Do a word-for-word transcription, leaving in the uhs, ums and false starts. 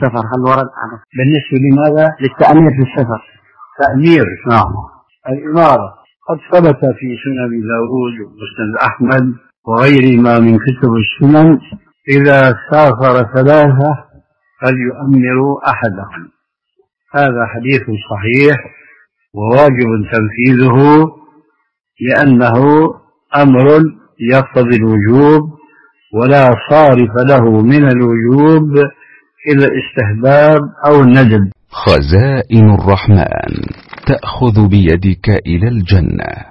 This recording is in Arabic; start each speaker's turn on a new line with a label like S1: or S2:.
S1: السفر هل ورد عنه؟
S2: بالنسبة لماذا؟
S1: للتأمير في السفر.
S2: تأمير. نعم. الإمارة قد ثبت في سنن داود ومسند أحمد وغيرهما من كتب السنن إذا سافر ثلاثة فليؤمروا أحدهم. هذا حديث صحيح وواجب تنفيذه لأنه أمر يقتضي الوجوب ولا صارف له من الوجوب إلى الاستحباب أو الندب.
S3: خزائن الرحمن تأخذ بيدك إلى الجنة.